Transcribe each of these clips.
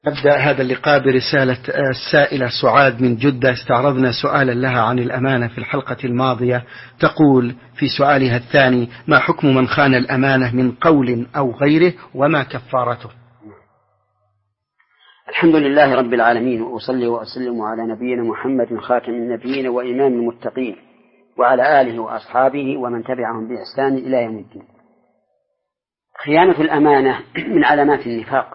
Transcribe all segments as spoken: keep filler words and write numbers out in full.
أبدأ هذا اللقاء برسالة السائلة سعاد من جدة. استعرضنا سؤالا لها عن الأمانة في الحلقة الماضية. تقول في سؤالها الثاني: ما حكم من خان الأمانة من قول أو غيره وما كفارته؟ الحمد لله رب العالمين، وأصلي وأسلم على نبينا محمد خاتم النبيين وإمام المتقين وعلى آله وأصحابه ومن تبعهم بإحسان إلى يوم الدين. خيانة الأمانة من علامات النفاق،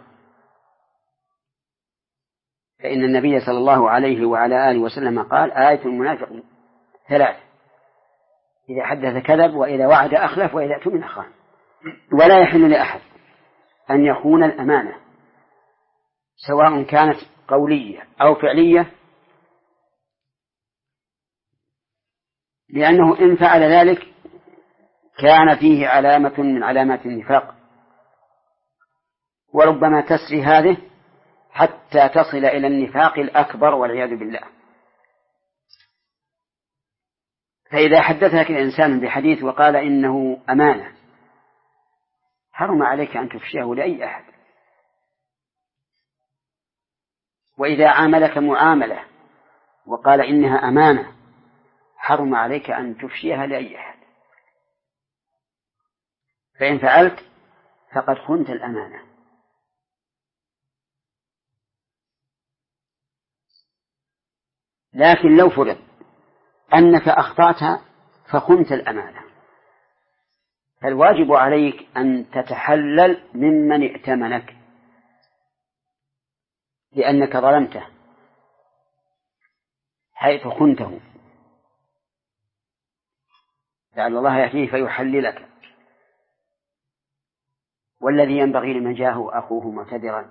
فإن النبي صلى الله عليه وعلى آله وسلم قال: آية المنافق ثلاث: إذا حدث كذب، وإذا وعد أخلف، وإذا اؤتمن خان. ولا يحل لأحد أن يخون الأمانة، سواء كانت قولية أو فعلية، لأنه إن فعل ذلك كان فيه علامة من علامات النفاق، وربما تسري هذه حتى تصل إلى النفاق الأكبر والعياذ بالله. فإذا حدثك الإنسان بحديث وقال إنه أمانة، حرم عليك أن تفشيه لأي أحد. وإذا عاملك معاملة وقال إنها أمانة، حرم عليك أن تفشيها لأي أحد، فإن فعلت فقد خنت الأمانة. لكن لو فرض أنك أخطأت فخنت الأمانة، فالواجب عليك أن تتحلل ممن ائتمنك، لأنك ظلمته حيث خنته، لعل الله يأتيه فيحللك. والذي ينبغي لمن جاءه أخوه معتذرا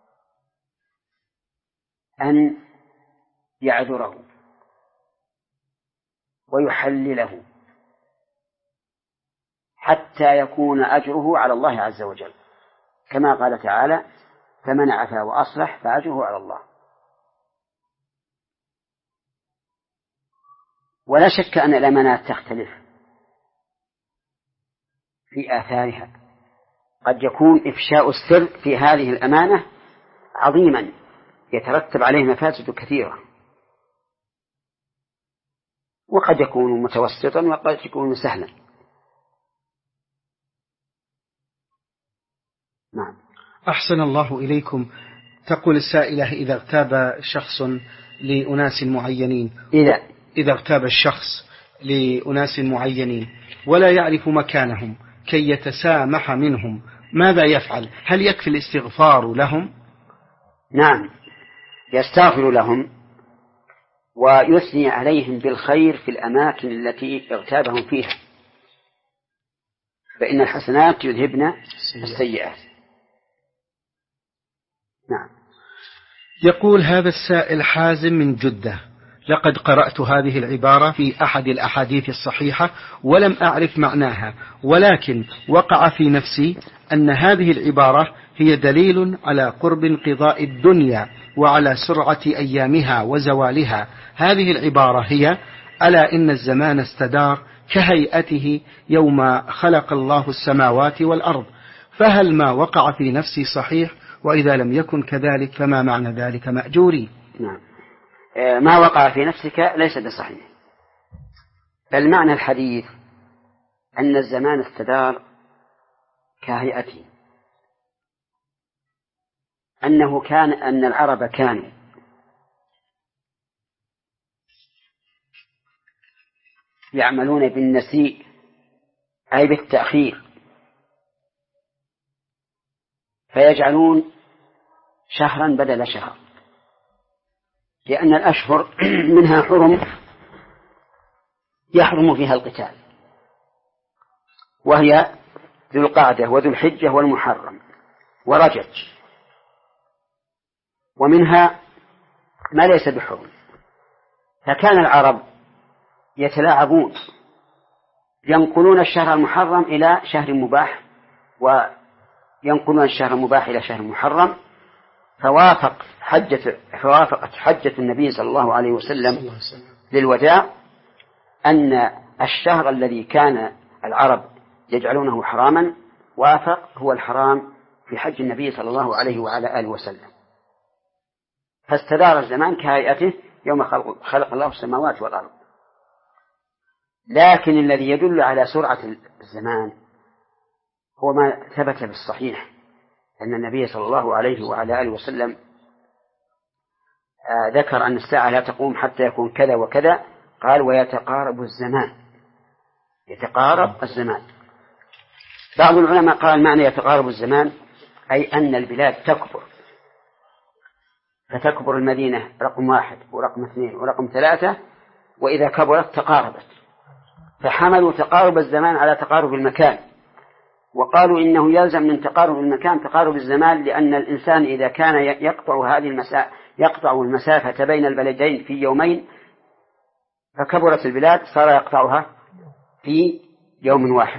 أن يعذره ويحلله حتى يكون أجره على الله عز وجل، كما قال تعالى: فمن عفا وأصلح فأجره على الله. ولا شك أن الأمانات تختلف في آثارها. قد يكون إفشاء السر في هذه الأمانة عظيما يترتب عليه مفاسد كثيرة، وقد يكون متوسطا وقد يكون سهلا. نعم. أحسن الله إليكم. تقول السائلة: إذا اغتاب شخص لأناس معينين إذا إذا اغتاب الشخص لأناس معينين ولا يعرف مكانهم كي يتسامح منهم، ماذا يفعل؟ هل يكفي الاستغفار لهم؟ نعم، يستغفر لهم ويثني عليهم بالخير في الأماكن التي اغتابهم فيها، فإن الحسنات يذهبن السيئات. نعم. يقول هذا السائل حازم من جدة: لقد قرأت هذه العبارة في أحد الأحاديث الصحيحة ولم أعرف معناها، ولكن وقع في نفسي أن هذه العبارة هي دليل على قرب انقضاء الدنيا وعلى سرعة أيامها وزوالها. هذه العبارة هي: ألا إن الزمان استدار كهيئته يوم خلق الله السماوات والأرض. فهل ما وقع في نفسي صحيح؟ وإذا لم يكن كذلك فما معنى ذلك مأجوري؟ نعم. ما وقع في نفسك ليس بصحيح، بل معنى الحديث أن الزمان استدار كهيئته، أنه كان أن العرب كانوا يعملون بالنسيء، أي بالتأخير، فيجعلون شهرا بدل شهر، لأن الأشهر منها حرم يحرم فيها القتال، وهي ذو القعدة وذو الحجة والمحرم ورجب، ومنها ما ليس بحرم. فكان العرب يتلاعبون، ينقلون الشهر المحرم إلى شهر مباح، وينقلون الشهر المباح إلى شهر محرم، فوافق حجة فوافقت حجة النبي صلى الله عليه وسلم للوداع أن الشهر الذي كان العرب يجعلونه حراما وافق هو الحرام في حج النبي صلى الله عليه وعلى آله وسلم. فاستدار الزمان كهيئته يوم خلق, خلق الله السماوات والأرض. لكن الذي يدل على سرعة الزمان هو ما ثبت بالصحيح أن النبي صلى الله عليه وعلى آله وسلم ذكر أن الساعة لا تقوم حتى يكون كذا وكذا، قال ويتقارب الزمان، يتقارب الزمان. بعض العلماء قال معنى يتقارب الزمان أي أن البلاد تكبر، فتكبر المدينة رقم واحد ورقم اثنين ورقم ثلاثة، وإذا كبرت تقاربت، فحملوا تقارب الزمان على تقارب المكان، وقالوا إنه يلزم من تقارب المكان تقارب الزمان، لأن الإنسان إذا كان يقطع هذه المسافة يقطع المسافة بين البلدين في يومين فكبرت البلاد صار يقطعها في يوم واحد.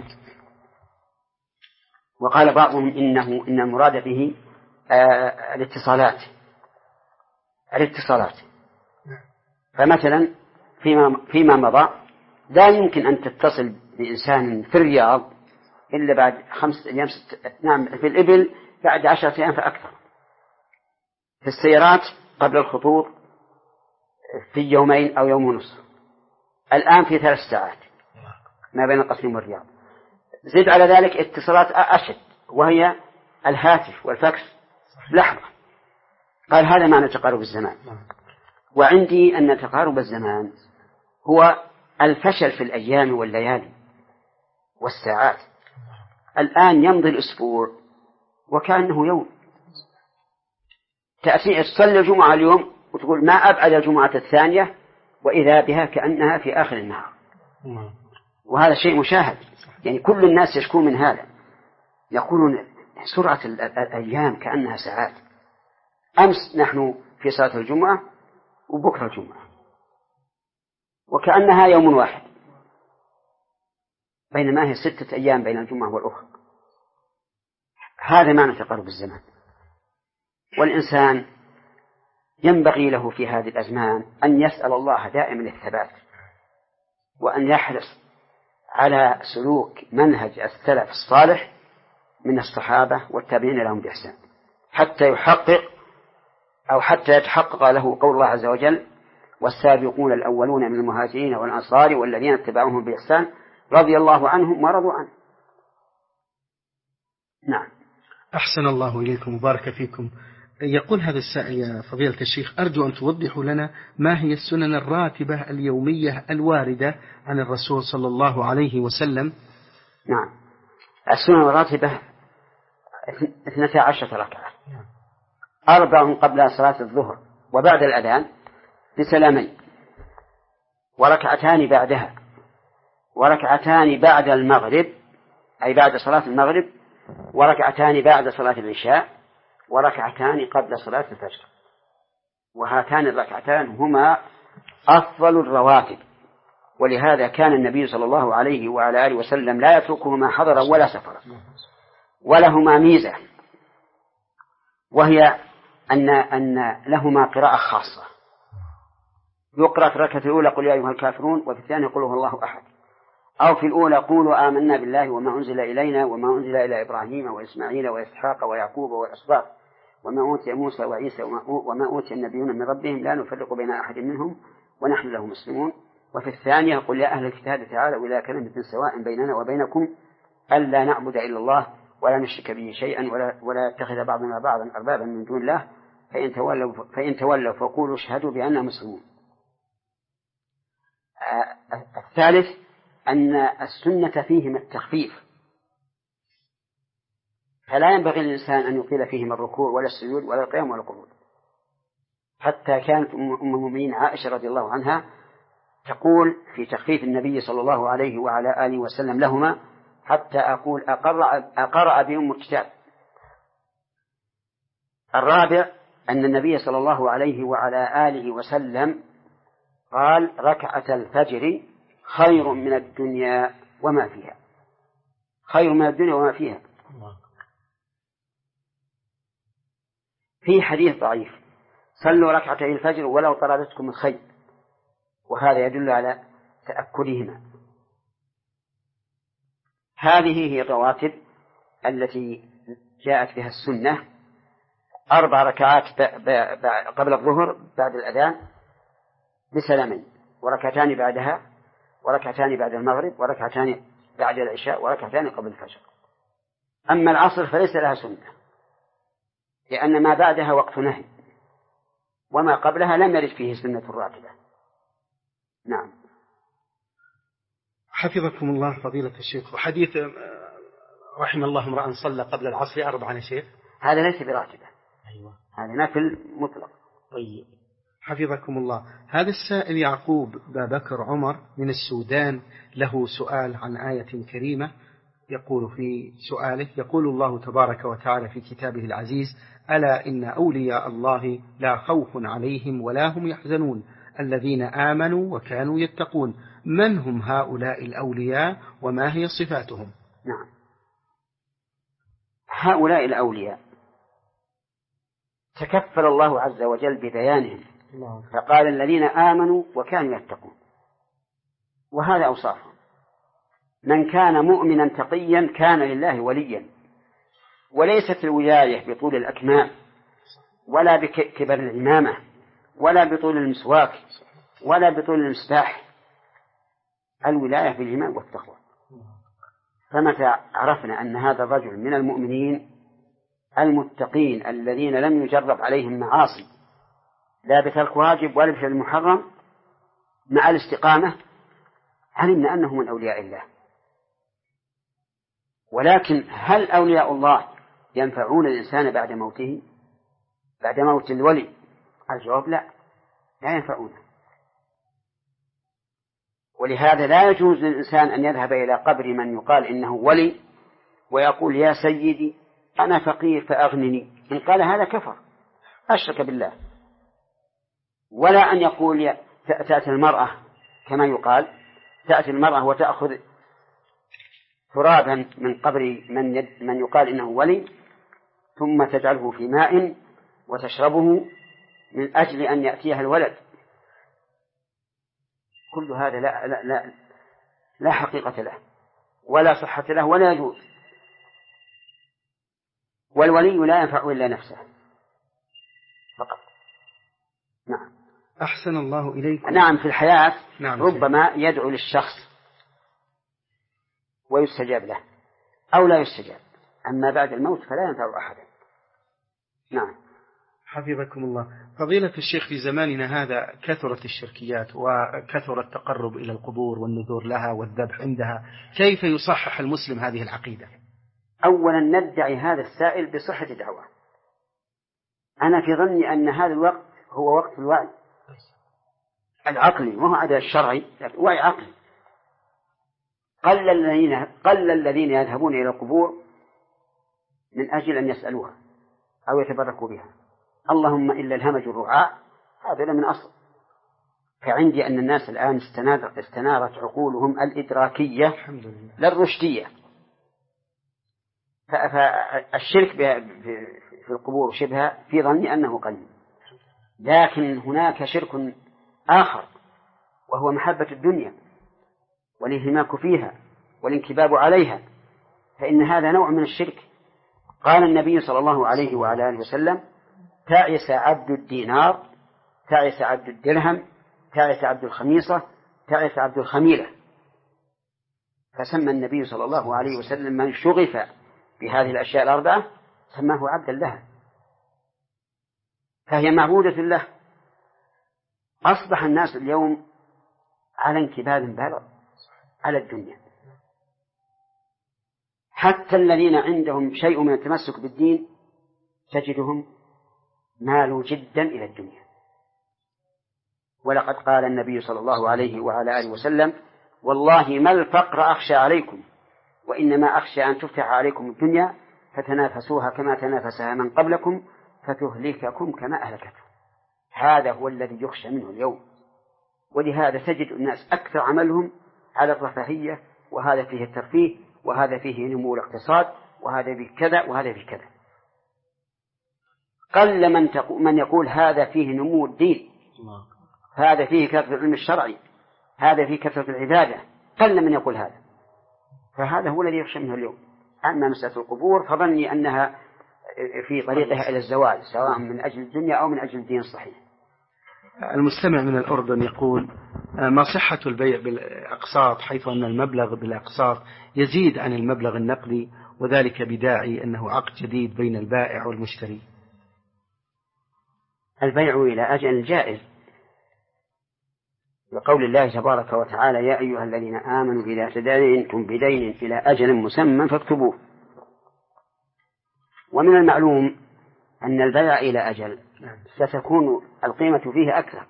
وقال بعضهم إنه إن المراد به آه الاتصالات الاتصالات فمثلا فيما, فيما مضى لا يمكن أن تتصل بإنسان في الرياض إلا بعد خمسة أيام ست... نعم في الإبل بعد عشرة أيام فأكثر، في السيارات قبل الخطوط في يومين أو يوم ونصف، الآن في ثلاث ساعات ما بين القصيم والرياض. زد على ذلك اتصالات أشد وهي الهاتف والفاكس لحظة. قال هذا معنى تقارب الزمان. وعندي أن تقارب الزمان هو الفشل في الأيام والليالي والساعات. الآن يمضي الأسبوع وكأنه يوم، تأتي تصلي الجمعة اليوم وتقول ما أبعد الجمعة الثانية وإذا بها كأنها في آخر النهار، وهذا شيء مشاهد، يعني كل الناس يشكون من هذا، يقولون سرعة الأيام كأنها ساعات. أمس نحن في صلاة الجمعة وبكرة الجمعة وكأنها يوم واحد، بينما هي ستة أيام بين الجمعة والأخرى. هذا معنى تقارب الزمان. والإنسان ينبغي له في هذه الأزمان أن يسأل الله دائما الثبات، وأن يحرص على سلوك منهج السلف الصالح من الصحابة والتابعين لهم بإحسان، حتى يحقق أو حتى يتحقق له قول الله عز وجل والسابقون الأولون من المهاجرين والأنصار والذين اتبعوهم بإحسان رضي الله عنهم ورضوا عنه. نعم. أحسن الله إليكم وبارك فيكم. يقول هذا السائل يا فضيلة الشيخ أرجو أن توضحوا لنا ما هي السنن الراتبة اليومية الواردة عن الرسول صلى الله عليه وسلم. نعم، السنن الراتبة اثنتا عشرة ركعة، أربع قبل صلاة الظهر وبعد الأذان بسلامين، وركعتان بعدها، وركعتان بعد المغرب أي بعد صلاة المغرب، وركعتان بعد صلاة العشاء، وركعتان قبل صلاة الفجر. وهاتان الركعتان هما أفضل الرواتب، ولهذا كان النبي صلى الله عليه وعلى آله وسلم لا يتركهما حضرا ولا سفرا. ولهما ميزة، وهي أن أن لهما قراءة خاصة، يقرأ في الركعة الأولى قل يا أيها الكافرون، وفي الثانية قل هو الله أحد، أو في الأولى قولوا آمنا بالله وما أنزل إلينا وما أنزل إلى إبراهيم وإسماعيل وإسحاق ويعقوب والأسباط وما أوتي موسى وعيسى وما أوتي النبيون من ربهم لا نفرق بين أحد منهم ونحن له مسلمون. وفي الثانية قل يا أهل الكتاب تعالوا إلى كلمة سواء بيننا وبينكم ألا نعبد إلا الله ولا نشرك به شيئا ولا ولا يتخذ بعضنا بعضا أربابا من دون الله فإن تولوا فإن تولوا فقولوا اشهدوا بأننا مسلمون. الثالث أن السنة فيهما التخفيف، فلا ينبغي للإنسان أن يطيل فيهما الركوع ولا السجود ولا القيام ولا القعود. حتى كانت أم المؤمنين عائشة رضي الله عنها تقول في تخفيف النبي صلى الله عليه وعلى آله وسلم لهما حتى أقول أقرأ, أقرأ بأم الكتاب. الرابع أن النبي صلى الله عليه وعلى آله وسلم قال ركعة الفجر خير من الدنيا وما فيها، خير من الدنيا وما فيها. في حديث ضعيف صلوا ركعتي الفجر ولو طردتكم الخيل، وهذا يدل على تأكدهما. هذه هي الرواتب التي جاءت بها السنة أربع ركعات قبل الظهر بعد الأذان بسلامين، وركعتان بعدها، وركعتان بعد المغرب، وركعتان بعد العشاء، وركعتان قبل الفجر. أما العصر فليس لها سنة، لأن ما بعدها وقت نهي، وما قبلها لم يرد فيه سنة راتبة. نعم. حفظكم الله فضيلة الشيخ. وحديث رحم الله امرأ صلى قبل العصر أربعا يا شيخ، هذا ليس براتبة. أيوة. هذا نفل مطلق. طيب حفظكم الله. هذا السائل يعقوب بابكر عمر من السودان له سؤال عن آية كريمة. يقول في سؤاله: يقول الله تبارك وتعالى في كتابه العزيز: ألا إن أولياء الله لا خوف عليهم ولا هم يحزنون الذين آمنوا وكانوا يتقون. من هم هؤلاء الأولياء وما هي صفاتهم؟ نعم، هؤلاء الأولياء تكفل الله عز وجل ببيانهم، فقال الذين آمنوا وكانوا يتقون، وهذا أوصافهم. من كان مؤمنا تقيا كان لله وليا، وليست الولاية بطول الأكمام ولا بكبر العمامة ولا بطول المسواك ولا بطول المسباح، الولاية بالإيمان والتقوى. فمتى عرفنا أن هذا الرجل من المؤمنين المتقين الذين لم يجرب عليهم معاصي لا بترك واجب ولا بفعل محرم مع الاستقامة، علمنا أنه من أولياء الله. ولكن هل أولياء الله ينفعون الإنسان بعد موته، بعد موت الولي؟ الجواب لا، لا ينفعونه. ولهذا لا يجوز للإنسان أن يذهب إلى قبر من يقال إنه ولي ويقول: يا سيدي أنا فقير فأغنني. إن قال هذا كفر، أشرك بالله. ولا أن يقول تأتي المرأة كما يقال، تأتي المرأة وتأخذ ترابا من قبر من, من يقال إنه ولي ثم تجعله في ماء وتشربه من أجل أن يأتيها الولد. كل هذا لا, لا, لا, لا حقيقة له ولا صحة له ولا يجوز. والولي لا ينفع إلا نفسه فقط. نعم. أحسن الله إليكم. نعم، في الحياة نعم ربما يدعو للشخص ويستجاب له أو لا يستجاب، أما بعد الموت فلا ينفع أحدا. نعم. حفظكم الله. فضيلة الشيخ، في زماننا هذا كثرت الشركيات وكثر التقرب إلى القبور والنذور لها والذبح عندها، كيف يصحح المسلم هذه العقيدة؟ أولا ندعي هذا السائل بصحة دعوة. أنا في ظني أن هذا الوقت هو وقت الوعي العقلي، وهو عدا الشرعي، لكن وعي عقلي. قل الذين قل الذين يذهبون إلى القبور من أجل أن يسألوها أو يتبركوا بها، اللهم إلا الهمج الرعاء، هذا من أصل. فعندي أن الناس الآن استنارت عقولهم الإدراكية لا الرشدية، فالشرك في القبور شبه في ظني أنه قليل. لكن هناك شرك آخر وهو محبة الدنيا والانهماك فيها والانكباب عليها، فإن هذا نوع من الشرك. قال النبي صلى الله عليه وعلى آله وسلم: تعس عبد الدينار، تعس عبد الدرهم، تعس عبد الخميصة، تعس عبد الخميلة. فسمى النبي صلى الله عليه وسلم من شغف بهذه الأشياء الأربعة سماه عبدا لها، فهي معبودة الله. أصبح الناس اليوم على انكباب بالغ على الدنيا، حتى الذين عندهم شيء من التمسك بالدين تجدهم مالوا جدا إلى الدنيا. ولقد قال النبي صلى الله عليه وعلى آله وسلم: والله ما الفقر أخشى عليكم، وإنما أخشى أن تفتح عليكم الدنيا فتنافسوها كما تنافسها من قبلكم فتهلككم كما أهلكتهم. هذا هو الذي يخشى منه اليوم. ولهذا تجد الناس أكثر عملهم على الرفاهية، وهذا فيه الترفيه، وهذا فيه نمو الاقتصاد، وهذا فيه كذا وهذا فيه كذا. قل من, من يقول هذا فيه نمو الدين، هذا فيه كثرة العلم الشرعي، هذا فيه كثرة العبادة، قل من يقول هذا. فهذا هو الذي يخشى منه اليوم. أما مسألة القبور فظني أنها في طريقها إلى الزوال، سواء من أجل الدنيا أو من أجل الدين الصحيح. المستمع من الأردن يقول: ما صحة البيع بالأقساط، حيث أن المبلغ بالأقساط يزيد عن المبلغ النقدي، وذلك بداعي أنه عقد جديد بين البائع والمشتري؟ البيع إلى أجل جائز، لقول الله تبارك وتعالى: يا أيها الذين آمنوا إذا تداينتم بدين إلى أجل مسمى فاكتبوه. ومن المعلوم أن البيع إلى أجل ستكون القيمة فيه أكثر،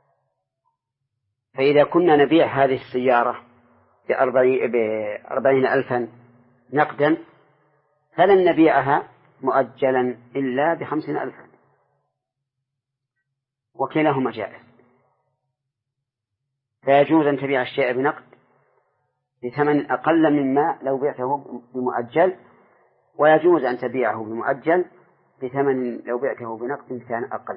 فإذا كنا نبيع هذه السيارة بأربعين ألفا نقدا فلن نبيعها مؤجلا إلا بخمسين ألفا، وكلاهما جائز. فيجوز أن تبيع الشيء بنقد بثمن أقل مما لو بعته بمؤجل، ويجوز أن تبيعه بمؤجل بثمن لو بعته بنقد كان أقل.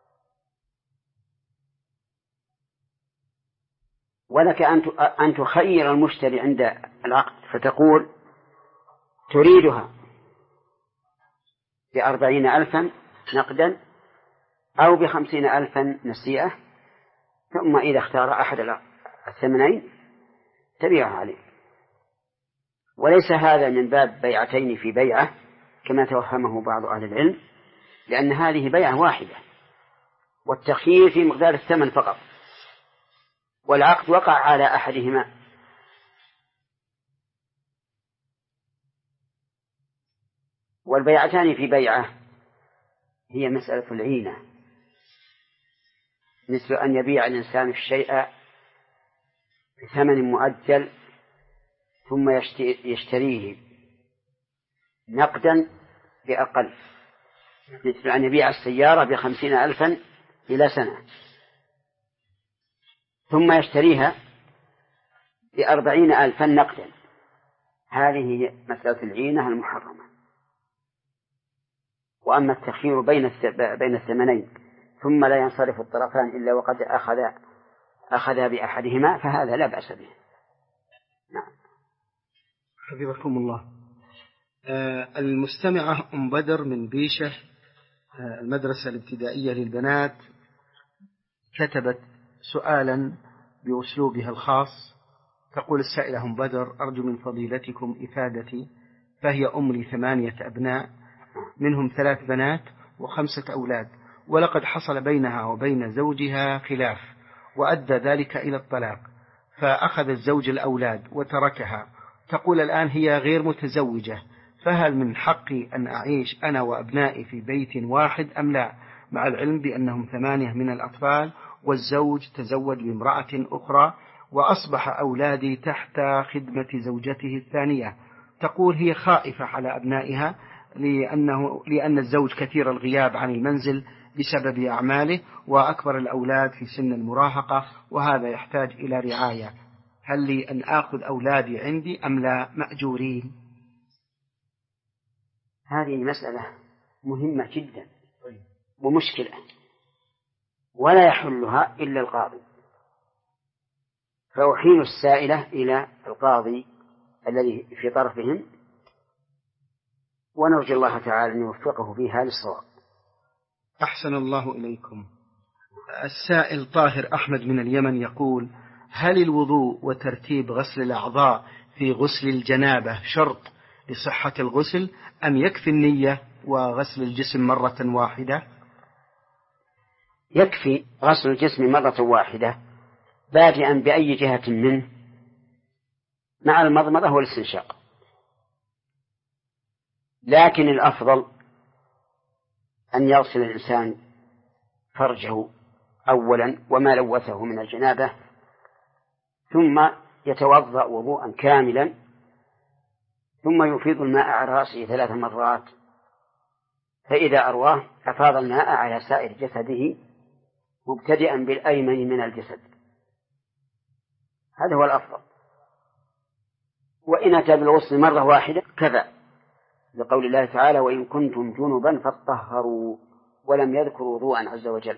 ولك أن تخير المشتري عند العقد فتقول: تريدها بأربعين ألفا نقدا أو بخمسين ألفا نسيئة، ثم إذا اختار أحد الثمنين تبيعها عليه. وليس هذا من باب بيعتين في بيعة كما توهمه بعض أهل العلم، لأن هذه بيعة واحدة، والتخيير في مقدار الثمن فقط، والعقد وقع على أحدهما. والبيعتان في بيعة هي مسألة العينة، مثل أن يبيع الإنسان الشيء بثمن مؤجل ثم يشتريه نقدا بأقل، مثل أن يبيع السيارة بخمسين ألفا إلى سنة ثم يشتريها بأربعين ألفا نقدا. هذه هي مسألة العينة المحرمة. وأما التخيير بين بين الثمنين ثم لا ينصرف الطرفان إلا وقد أخذ أخذ بأحدهما فهذا لا بأس به. نعم. حفظكم الله. آه المستمعة أم بدر من بيشة، آه المدرسة الابتدائية للبنات، كتبت سؤالا بأسلوبها الخاص. تقول السائلة أم بدر: أرجو من فضيلتكم إفادتي، فهي أم لثمانية أبناء، منهم ثلاث بنات وخمسة أولاد، ولقد حصل بينها وبين زوجها خلاف وأدى ذلك إلى الطلاق، فأخذ الزوج الأولاد وتركها. تقول الآن هي غير متزوجة، فهل من حقي أن أعيش أنا وأبنائي في بيت واحد أم لا، مع العلم بأنهم ثمانية من الأطفال والزوج تزوج بامرأة أخرى وأصبح أولادي تحت خدمة زوجته الثانية. تقول هي خائفة على أبنائها لأنه لأن الزوج كثير الغياب عن المنزل بسبب أعماله، وأكبر الأولاد في سن المراهقة، وهذا يحتاج إلى رعاية. هل لي أن آخذ أولادي عندي أم لا مأجورين؟ هذه مسألة مهمة جدا ومشكلة، ولا يحلها إلا القاضي. فأحيل السائلة إلى القاضي الذي في طرفهم، ونرجو الله تعالى أن يوفقه فيها للصواب. أحسن الله إليكم. السائل طاهر أحمد من اليمن يقول: هل الوضوء وترتيب غسل الأعضاء في غسل الجنابة شرط لصحة الغسل، أم يكفي النية وغسل الجسم مرة واحدة؟ يكفي غسل الجسم مرة واحدة بادئا بأي جهة منه مع المضمضة والاستنشاق، لكن الأفضل أن يغسل الإنسان فرجه أولا وما لوثه من الجنابة، ثم يتوضأ وضوءا كاملا، ثم يفيض الماء على رأسه ثلاث مرات، فإذا أرواه أفاض الماء على سائر جسده مبتدئا بالأيمن من الجسد. هذا هو الأفضل. وإن أتى بالغسل مرة واحدة كذا، لقول الله تعالى: وإن كنتم جنبا فاطهروا، ولم يذكر وضوءا عز وجل.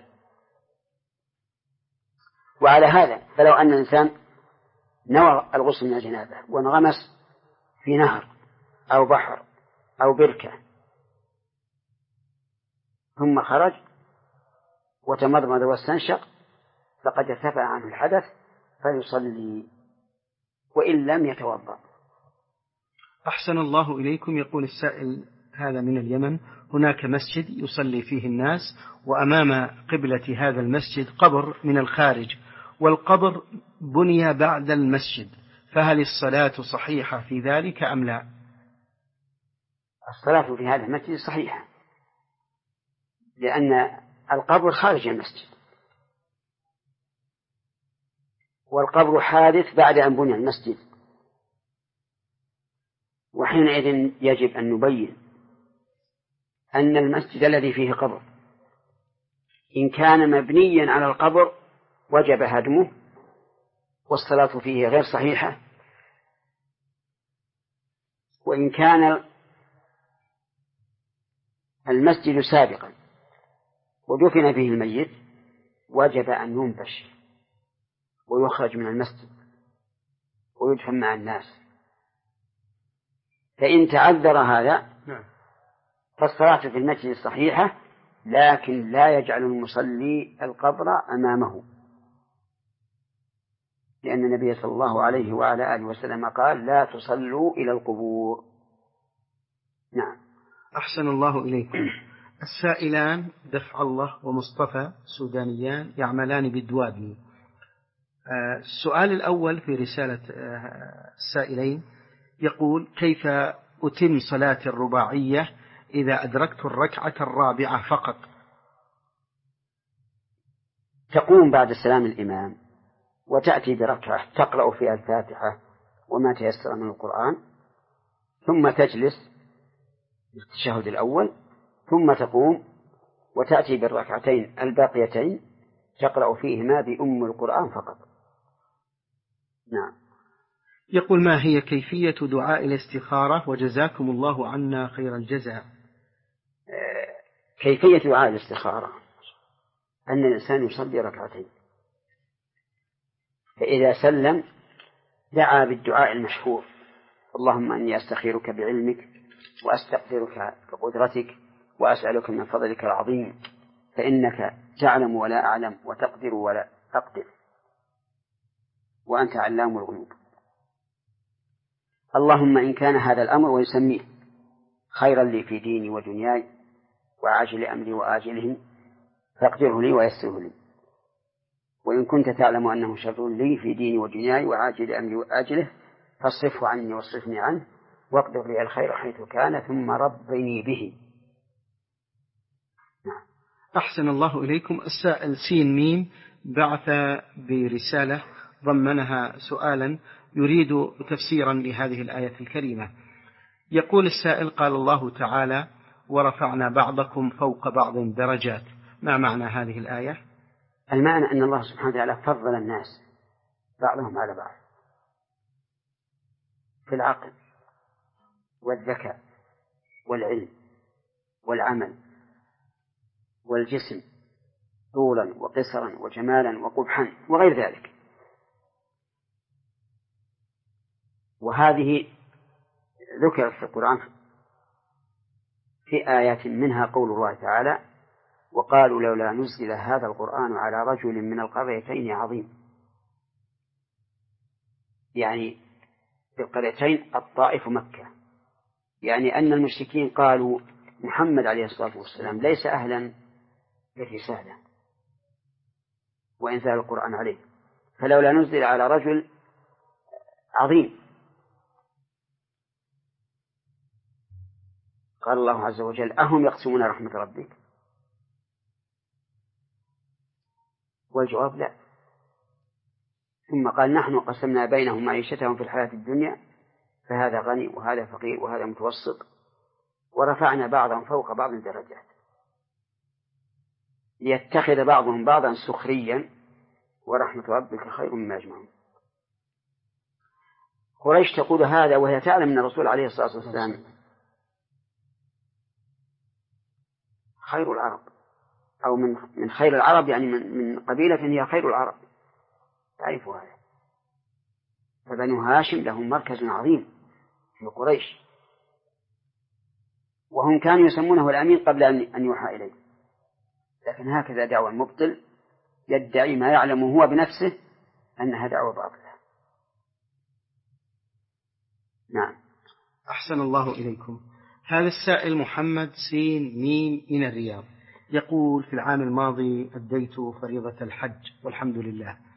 وعلى هذا فلو أن الإنسان نوى الغسل من الجنابة وانغمس في نهر أو بحر أو بركة ثم خرج وتمضمض واستنشق فقد ارتفع عنه الحدث فيصلي وإن لم يتوضأ. أحسن الله إليكم. يقول السائل هذا من اليمن: هناك مسجد يصلي فيه الناس وأمام قبلة هذا المسجد قبر من الخارج، والقبر بني بعد المسجد، فهل الصلاة صحيحة في ذلك أم لا؟ الصلاة في هذا المسجد صحيحة، لأن القبر خارج المسجد، والقبر حادث بعد أن بني المسجد، وحينئذ يجب أن نبين أن المسجد الذي فيه قبر إن كان مبنيا على القبر وجب هدمه والصلاة فيه غير صحيحة، وإن كان المسجد سابقا ودفن فيه الميت وجب أن ينبش ويخرج من المسجد ويدفن مع الناس. فإن تعذر هذا فالصلاة في المسجد صحيحة، لكن لا يجعل المصلي القبر أمامه، لأن النبي صلى الله عليه وعلى آله وسلم قال: لا تصلوا إلى القبور. نعم. أحسن الله إليكم. السائلان دفع الله ومصطفى سودانيان يعملان بالدوادمي. السؤال الأول في رسالة السائلين يقول: كيف أتم صلاة الرباعية إذا أدركت الركعة الرابعة فقط؟ تقوم بعد سلام الإمام وتأتي بركعة تقرأ فيها الفاتحة وما تيسر من القرآن، ثم تجلس للتشهد الأول، ثم تقوم وتأتي بالركعتين الباقيتين تقرأ فيهما بأم القرآن فقط. نعم. يقول: ما هي كيفية دعاء الاستخارة وجزاكم الله عنا خير الجزاء؟ كيفية دعاء الاستخارة أن الإنسان يصلي ركعتين، فإذا سلم دعا بالدعاء المشهور: اللهم إني أستخيرك بعلمك وأستقدرك بقدرتك وأسألك من فضلك العظيم فإنك تعلم ولا أعلم وتقدر ولا أقدر وأنت علام الغيوب. اللهم إن كان هذا الأمر ويسميه خيرا لي في ديني ودنياي وعاجل أمري وآجلهم فاقدره لي ويسره لي، وإن كنت تعلم أنه شر لي في ديني ودنياي وعاجل أمري وآجله فاصرفه عني واصرفني عنه واقدر لي الخير حيث كان ثم ربني به. نعم. أحسن الله إليكم. السائل سين ميم بعث برسالة ضمنها سؤالا يريد تفسيرا لهذه الآية الكريمة. يقول السائل: قال الله تعالى: ورفعنا بعضكم فوق بعض درجات، ما معنى هذه الآية؟ المعنى أن الله سبحانه وتعالى فضل الناس بعضهم على بعض في العقل والذكاء والعلم والعمل والجسم طولا وقصرا وجمالا وقبحا وغير ذلك. وهذه ذكرت في القرآن في آيات منها قول الله تعالى: وقالوا لولا نزل هذا القرآن على رجل من القريتين عظيم، يعني في القريتين الطائف ومكة، يعني أن المشركين قالوا محمد عليه الصلاة والسلام ليس أهلا للرسالة وإنزال القرآن عليه، فلولا نزل على رجل عظيم. قال الله عز وجل: أهم يقسمون رحمة ربك؟ والجواب لا. ثم قال: نحن قسمنا بينهم معيشتهم في الحياة الدنيا فهذا غني وهذا فقير وهذا متوسط ورفعنا بعضهم فوق بعض درجات ليتخذ بعضهم بعضا سخريا ورحمة ربك خير مما يجمعون. قريش تقول هذا وهي تعلم أن الرسول عليه الصلاة والسلام خير العرب، أو من من خير العرب، يعني من من قبيلة هي خير العرب، تعرف هذا. فبنو هاشم لهم مركز عظيم في قريش، وهم كانوا يسمونه الأمين قبل أن يوحى إليه. لكن هكذا دعوى المبطل يدعي ما يعلم هو بنفسه أنها دعوى باطلة. نعم. أحسن الله إليكم. هذا السائل محمد سين ميم من الرياض يقول: في العام الماضي أديت فريضة الحج والحمد لله،